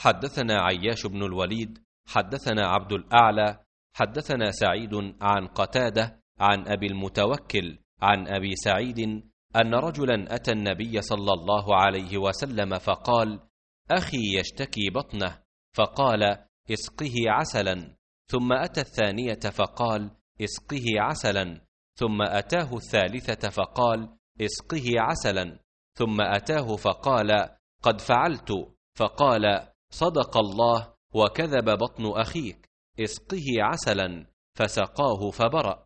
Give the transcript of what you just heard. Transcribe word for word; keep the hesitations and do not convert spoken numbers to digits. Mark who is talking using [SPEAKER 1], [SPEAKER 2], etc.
[SPEAKER 1] حدثنا عياش بن الوليد حدثنا عبد الأعلى حدثنا سعيد عن قتادة عن أبي المتوكل عن أبي سعيد أن رجلا أتى النبي صلى الله عليه وسلم فقال: أخي يشتكي بطنه، فقال: اسقه عسلا. ثم أتى الثانية فقال: اسقه عسلا. ثم أتاه الثالثة فقال: اسقه عسلا. ثم أتاه فقال: قد فعلت. فقال: صدق الله وكذب بطن أخيك، اسقه عسلا. فسقاه فبرأ.